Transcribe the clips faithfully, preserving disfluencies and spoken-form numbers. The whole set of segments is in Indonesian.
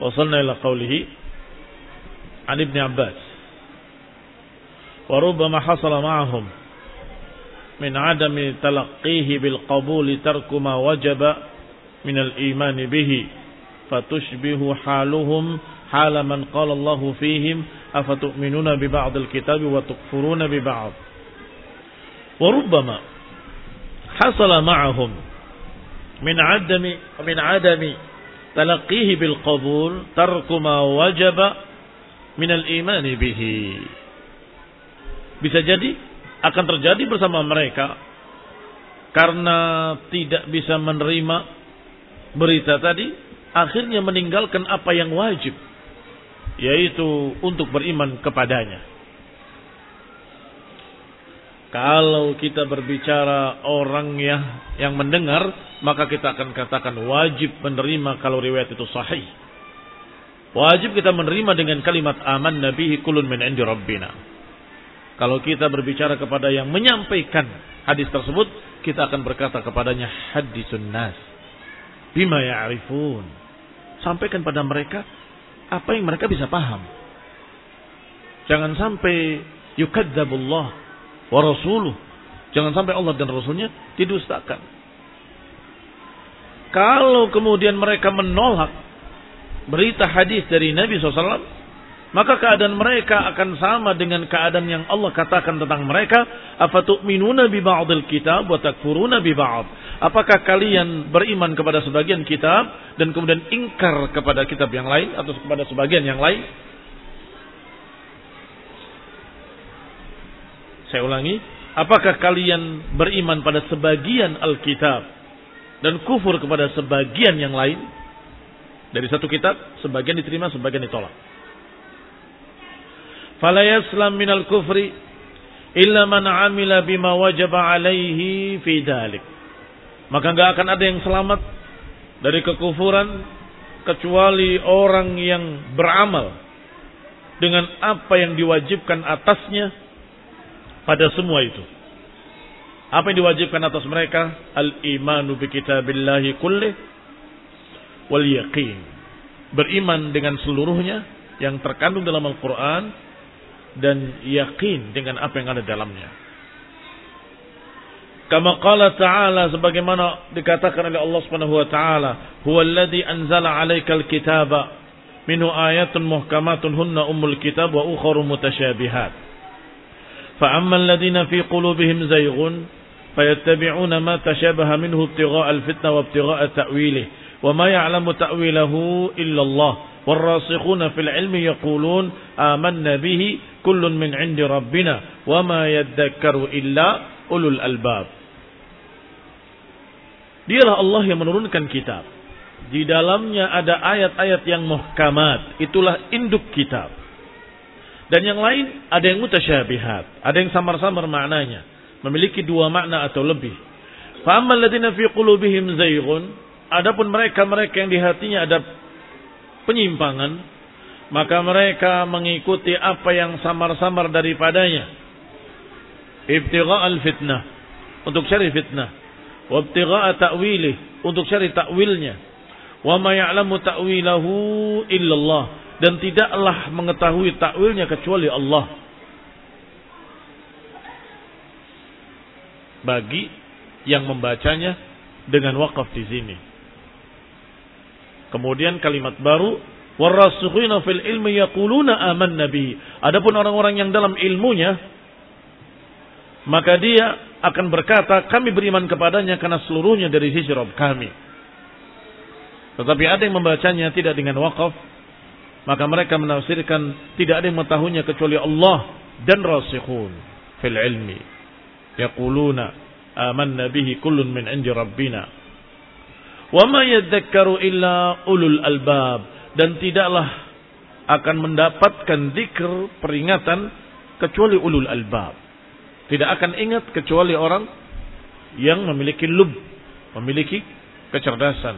wasalna ila qawlihi an Ibn Abbas wa rubbama hasala ma'ahum min adami talaqqihi bil qabuli tarku ma wajaba min al iman bihi fatushbihu haluhum hala man qala Allahu fihim afatu'minuna bi ba'd al kitabi wa tukfuruna bi ba'd wa rubbama hasala ma'ahum min adami min adami talaqqihi bil qabul tarku ma wajaba min al iman bihi. Bisa jadi akan terjadi bersama mereka karena tidak bisa menerima berita tadi, akhirnya meninggalkan apa yang wajib, yaitu untuk beriman kepadanya. Kalau kita berbicara orang yang yang mendengar, maka kita akan katakan wajib menerima kalau riwayat itu sahih. Wajib kita menerima dengan kalimat aman nabihi kullun min indi rabbina. Kalau kita berbicara kepada yang menyampaikan hadis tersebut, kita akan berkata kepadanya hadisun nas bima ya'rifun. Sampaikan pada mereka apa yang mereka bisa paham. Jangan sampai yukadzabullah wa rasuluh. Jangan sampai Allah dan Rasulnya didustakan. Kalau kemudian mereka menolak berita hadis dari Nabi shallallahu alaihi wasallam, maka keadaan mereka akan sama dengan keadaan yang Allah katakan tentang mereka, afatu'minuna bi ba'dil kitab wa takfuruna bi ba'd. Apakah kalian beriman kepada sebagian kitab dan kemudian ingkar kepada kitab yang lain atau kepada sebagian yang lain? Saya ulangi, apakah kalian beriman pada sebagian Alkitab dan kufur kepada sebagian yang lain? Dari satu kitab, sebagian diterima, sebagian ditolak. Fala yaslam minal kufri illa man amila bima wajaba alaihi fi dhalik. Maka enggak akan ada yang selamat dari kekufuran kecuali orang yang beramal dengan apa yang diwajibkan atasnya pada semua itu. Apa yang diwajibkan atas mereka? Al-imanu bi kitabillahi kullih wal yaqin. Beriman dengan seluruhnya yang terkandung dalam Al-Quran dan yakin dengan apa yang ada dalamnya. Kama qala ta'ala, sebagaimana dikatakan oleh Allah Subhanahu wa ta'ala, huwallazi anzala 'alaikal kitaba minhu ayatun muhkamatun hunna ummul kitab wa ukharu mutasyabihat. Fa ammal ladzina fi qulubihim zayghun fayattabi'una ma tashabaha minhu ibtigha'al fitnah wa ibtigha'a ta'wilih wa ma ya'lamu ta'wilahu illa Allah. والراسخون في العلم يقولون آمنا به كل من عند ربنا وما يذكر إلا أولو الألباب. Dialah Allah yang menurunkan kitab. Di dalamnya ada ayat-ayat yang muhkamat, itulah induk kitab. Dan yang lain ada yang mutasyabihat, ada yang samar-samar maknanya, memiliki dua makna atau lebih. Fa ammal ladzina fi qulubihim zayghun, adapun mereka-mereka yang di hatinya ada penyimpangan, maka mereka mengikuti apa yang samar-samar daripadanya. Ibtigha'al fitnah, untuk cari fitnah. Wa ibtigha'a ta'wilih, untuk cari ta'wilnya. Wa ma ya'lamu ta'wilahu illallah, dan tidaklah mengetahui ta'wilnya kecuali Allah. Bagi yang membacanya dengan wakaf di sini. Kemudian kalimat baru, warasukhina fil ilmi yaquluna amanna bihi. Adapun orang-orang yang dalam ilmunya, maka dia akan berkata, kami beriman kepadanya karena seluruhnya dari sisi Rabb kami. Tetapi ada yang membacanya tidak dengan waqaf, maka mereka menafsirkan tidak ada yang mengetahuinya kecuali Allah dan rasikhun fil ilmi yaquluna amanna bihi kullun min indi rabbina. Wa ma yadzakkaru illa ulul albab, dan tidaklah akan mendapatkan zikr peringatan kecuali ulul albab. Tidak akan ingat kecuali orang yang memiliki lub, memiliki kecerdasan.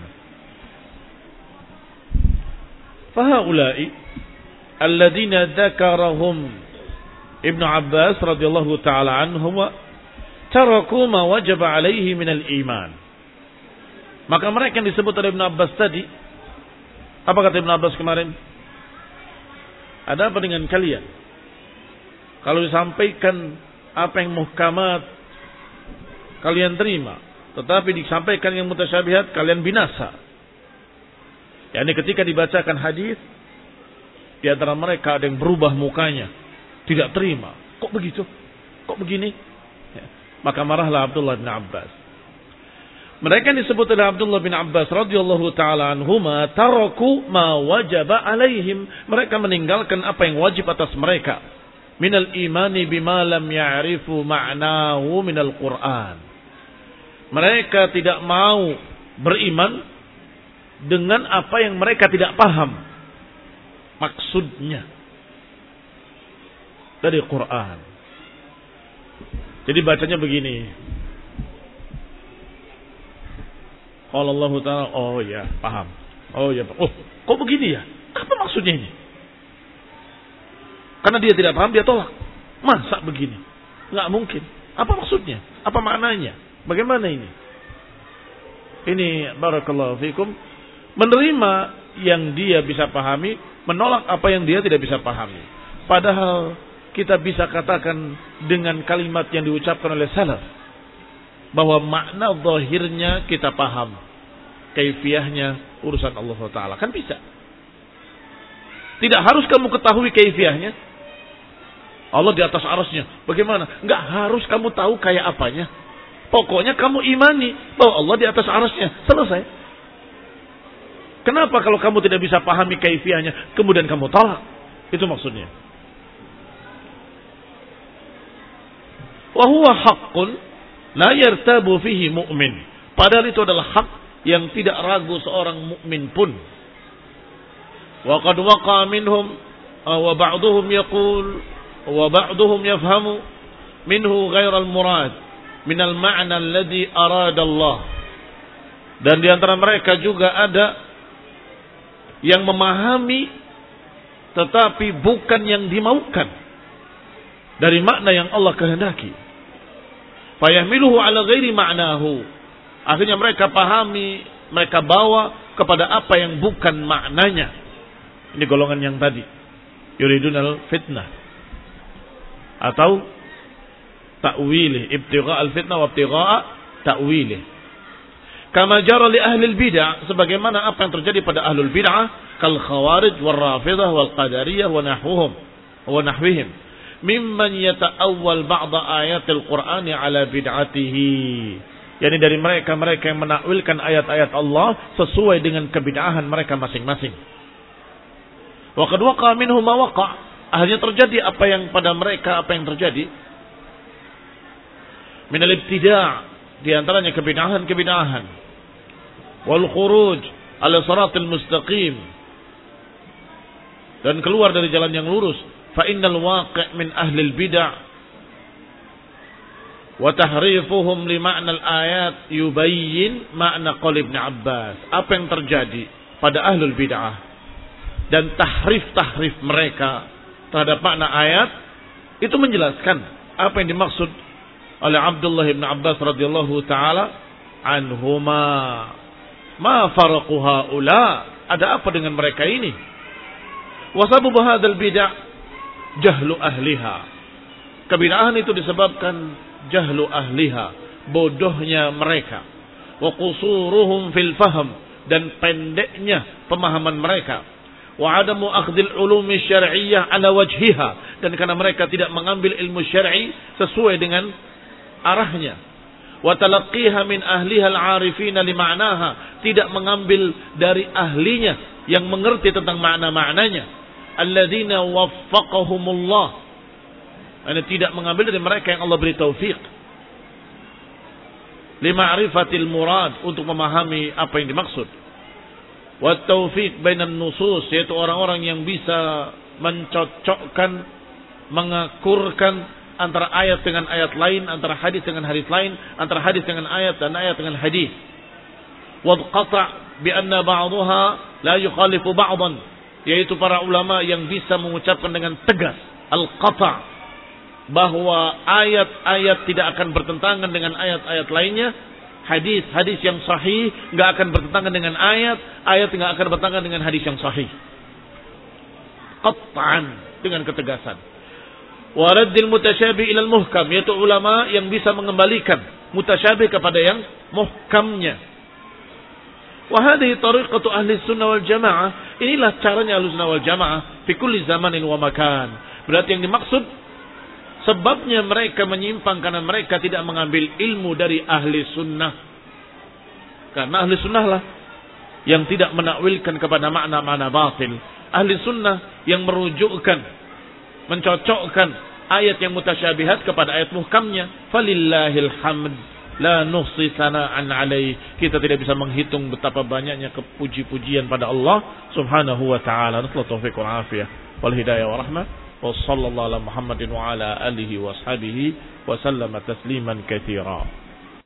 Fahaulai alladzina dzakarahum Ibnu Abbas radhiyallahu taala anhu taraku ma wajaba alaihi minal iman. Maka mereka yang disebut oleh Ibnu Abbas tadi, Apa kata Ibn Abbas kemarin? Ada apa dengan kalian? Kalau disampaikan apa yang muhkamat, kalian terima. Tetapi disampaikan yang mutasyabihat, kalian binasa. Yani ketika dibacakan hadis, di antara mereka ada yang berubah mukanya. Tidak terima. Kok begitu? Kok begini? Ya. Maka marahlah Abdullah bin Abbas. Mereka disebut oleh Abdullah bin Abbas radhiyallahu taala anhuma taraku ma wajaba alaihim. Mereka meninggalkan apa yang wajib atas mereka. Minal imani bima lam ya'rifu ma'nahu minal Qur'an. Mereka tidak mau beriman dengan apa yang mereka tidak paham maksudnya dari Quran. Jadi bacanya begini. Qala Allah Ta'ala, oh ya, paham. Oh ya, oh, kok begini ya? Apa maksudnya ini? Karena dia tidak paham, dia tolak. Masa begini? Nggak mungkin. Apa maksudnya? Apa maknanya? Bagaimana ini? Ini barakallahu fikum, menerima yang dia bisa pahami, menolak apa yang dia tidak bisa pahami. Padahal kita bisa katakan dengan kalimat yang diucapkan oleh salaf bahwa makna zahirnya kita paham, kaifiyahnya urusan Allah Ta'ala. Kan bisa. Tidak harus kamu ketahui kaifiyahnya. Allah di atas arasnya. Bagaimana? Enggak harus kamu tahu kayak apanya. Pokoknya kamu imani bahwa Allah di atas arasnya. Selesai. Kenapa kalau kamu tidak bisa pahami kaifiyahnya, kemudian kamu tolak? Itu maksudnya. Wa huwa haqqun la yartabu fihi mu'min. Padahal itu adalah hak yang tidak ragu seorang mukmin pun. Wa qad waqa minhum wa ba'dhum yaqul wa ba'dhum yafhamu minhu ghairal murad min al ma'na alladhi arada Allah. Dan di antara mereka juga ada yang memahami tetapi bukan yang dimaukan dari makna yang Allah kehendaki. Fayahmiluhu ala ghairi ma'nahu. Akhirnya mereka pahami, mereka bawa kepada apa yang bukan maknanya. Ini golongan yang tadi. Yuridunal fitnah. Atau ta'wilih. Ibtigha' al-fitnah wa ibtigha' ta'wilih. Kama jara li ahli al-bid'ah. Sebagaimana apa yang terjadi pada ahlul bid'ah. Kal khawarij, wal rafidah, wal qadariyah, wa nahwuhum. Wa nahwihim. Mimman yata'awwal ba'da ayatil Qur'ani ala bid'atihi. Yani dari mereka-mereka yang menakwilkan ayat-ayat Allah sesuai dengan kebid'ahan mereka masing-masing. Wa qad waqa minhum ma waqa. Akhirnya terjadi apa yang pada mereka apa yang terjadi. Min al-ibtida', di antaranya kebid'ahan-kebid'ahan. Wal khuruj ala siratal mustaqim. Dan keluar dari jalan yang lurus. فإن الواقع من أهل البدع وتحريفهم لمعنى الآيات يبين معنى قول ابن عباس. Apa yang terjadi pada ahlul bid'ah dan tahrif-tahrif mereka terhadap makna ayat itu menjelaskan apa yang dimaksud oleh Abdullah bin Abbas radhiyallahu taala anhuma. Ma faraqu haula, ada apa dengan mereka ini? Wa sababu hadzal bid'ah jahlu ahliha. Kebid'ahan itu disebabkan jahlu ahliha, bodohnya mereka. Wa qusuruhum fil fahm, dan pendeknya pemahaman mereka. Wa adamu akhdil ulumi syar'iyyah ala wajhiha, dan karena mereka tidak mengambil ilmu syar'i sesuai dengan arahnya. Wa talaqqiha min ahliha al-'arifina li ma'naha, tidak mengambil dari ahlinya yang mengerti tentang makna-maknanya. Alladzina waffaqahumullah, Anda tidak mengambil dari mereka yang Allah beri taufik lima'rifatil murad, untuk memahami apa yang dimaksud. Wat taufiq bainan nusus, yaitu orang-orang yang bisa mencocokkan, mengakurkan antara ayat dengan ayat lain, antara hadis dengan hadis lain, antara hadis dengan ayat dan ayat dengan hadis. Wad qata' bi anna ba'daha la yukhalifu ba'dan, yaitu para ulama yang bisa mengucapkan dengan tegas al-qata', bahwa ayat-ayat tidak akan bertentangan dengan ayat-ayat lainnya, Hadis-hadis yang sahih nggak akan bertentangan dengan ayat, ayat nggak akan bertentangan dengan hadis yang sahih. Qat'an, dengan ketegasan. Waraddil mutasyabih ilal muhkam, yaitu ulama yang bisa mengembalikan mutasyabih kepada yang muhkamnya. Wa hadhihi tariqatu ahli sunnah wal jamaah, inilah caranya ahli sunnah wal jamaah fi kulli zamanin wa makan. Berarti yang dimaksud sebabnya mereka menyimpang karena mereka tidak mengambil ilmu dari ahli sunnah. Karena ahli sunnah lah yang tidak menakwilkan kepada makna-makna batil. Ahli sunnah yang merujukkan, mencocokkan ayat yang mutasyabihat kepada ayat muhkamnya. Falillahil hamd la nuhsi sana'an alaih. Kita tidak bisa menghitung betapa banyaknya kepuji-pujian pada Allah subhanahu wa ta'ala. Nasallahu taufiq wal afiyah wal hidayah wa rahmah. Wa sallallahu ala Muhammadin wa ala alihi wa ashabihi wa sallama tasliman katsira.